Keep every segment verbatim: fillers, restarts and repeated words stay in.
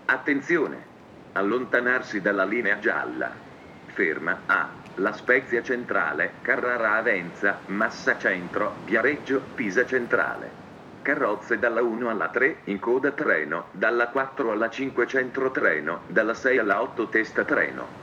Attenzione! Allontanarsi dalla linea gialla. Ferma a La Spezia Centrale, Carrara Avenza, Massa Centro, Viareggio, Pisa Centrale. Carrozze dalla uno alla tre, in coda treno, dalla quattro alla cinque centro treno, dalla sei alla otto testa treno.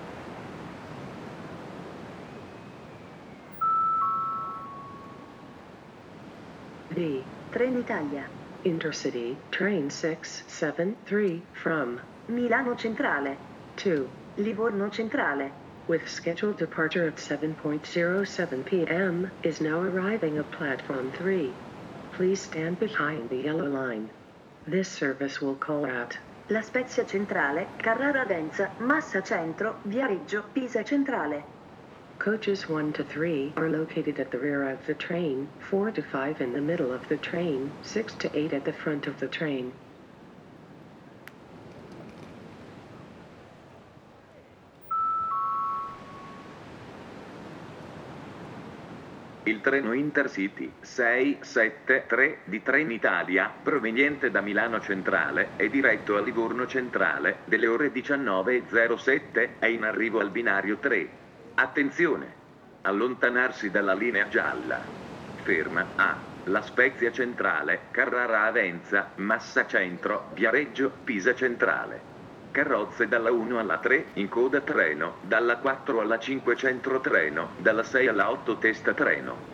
D. Trenitalia. Intercity, train six seven three from Milano Centrale to Livorno Centrale, with scheduled departure at seven point zero seven p m, is now arriving at platform three. Please stand behind the yellow line. This service will call at La Spezia Centrale, Carrara Avenza, Massa Centro, Viareggio, Pisa Centrale. Coaches one to three are located at the rear of the train, four to five in the middle of the train, six to eight at the front of the train. Il treno Intercity sei sette tre di Trenitalia, proveniente da Milano Centrale e diretto a Livorno Centrale, delle ore diciannove e zero sette, è in arrivo al binario tre. Attenzione! Allontanarsi dalla linea gialla. Ferma a La Spezia Centrale, Carrara Avenza, Massa Centro, Viareggio, Pisa Centrale. Carrozze dalla uno alla tre, in coda treno, dalla quattro alla cinque centro treno, dalla sei alla otto testa treno.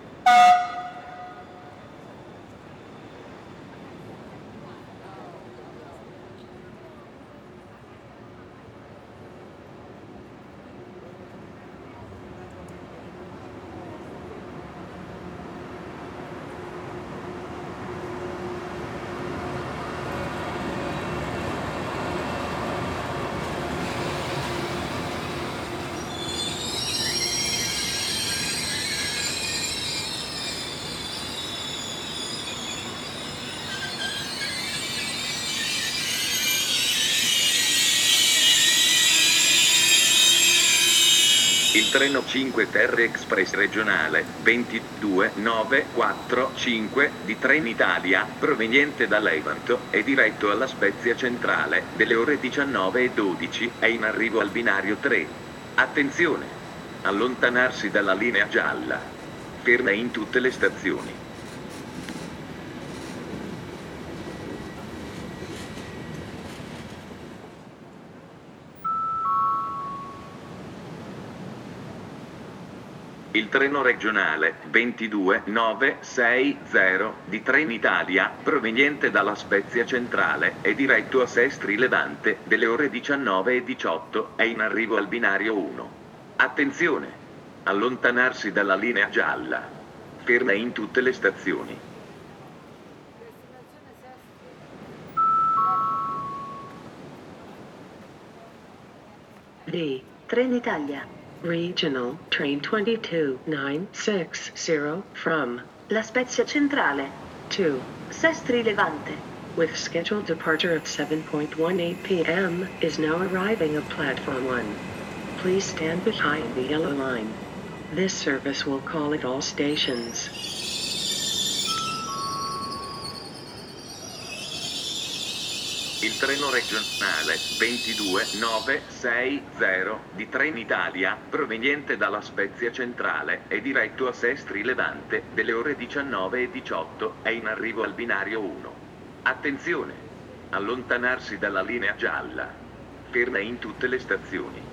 Il treno cinque Terre Express regionale ventidue nove quattro cinque di Trenitalia, proveniente da Levanto e diretto alla Spezia Centrale, delle ore diciannove e dodici, è in arrivo al binario tre. Attenzione! Allontanarsi dalla linea gialla. Ferma in tutte le stazioni. Il treno regionale ventidue nove sei zero di Trenitalia, proveniente dalla Spezia Centrale e diretto a Sestri Levante, delle ore diciannove e diciotto, è in arrivo al binario uno. Attenzione! Allontanarsi dalla linea gialla. Ferma in tutte le stazioni. D. Trenitalia. Regional Train twenty-two nine six zero from La Spezia Centrale to Sestri Levante, with scheduled departure at seven point one eight p m, is now arriving at platform one. Please stand behind the yellow line. This service will call at all stations. Il treno regionale ventidue nove sei zero di Trenitalia, proveniente dalla Spezia Centrale e diretto a Sestri Levante, delle ore diciannove e diciotto, è in arrivo al binario uno. Attenzione! Allontanarsi dalla linea gialla. Ferma in tutte le stazioni.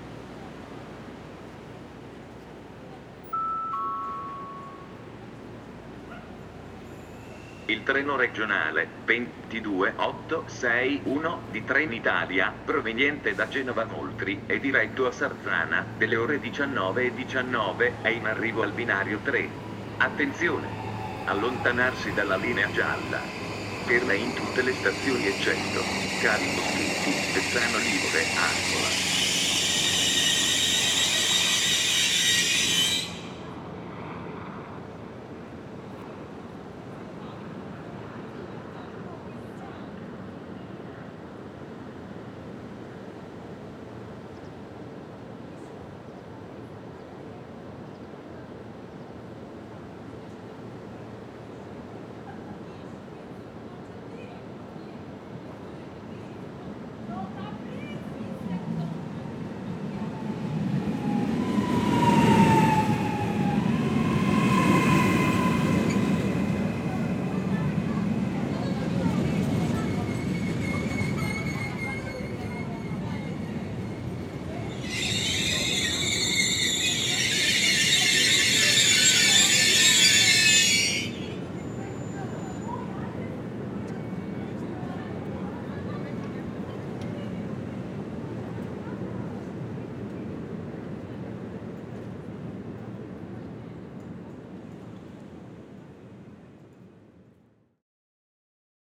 Il treno regionale ventidue otto sei uno di Trenitalia, proveniente da Genova Moltri e diretto a Sarzana, delle ore diciannove e diciannove, è in arrivo al binario tre. Attenzione! Allontanarsi dalla linea gialla. Ferma in tutte le stazioni eccetto Carico Scritti, Pezzano Livore, Ascola.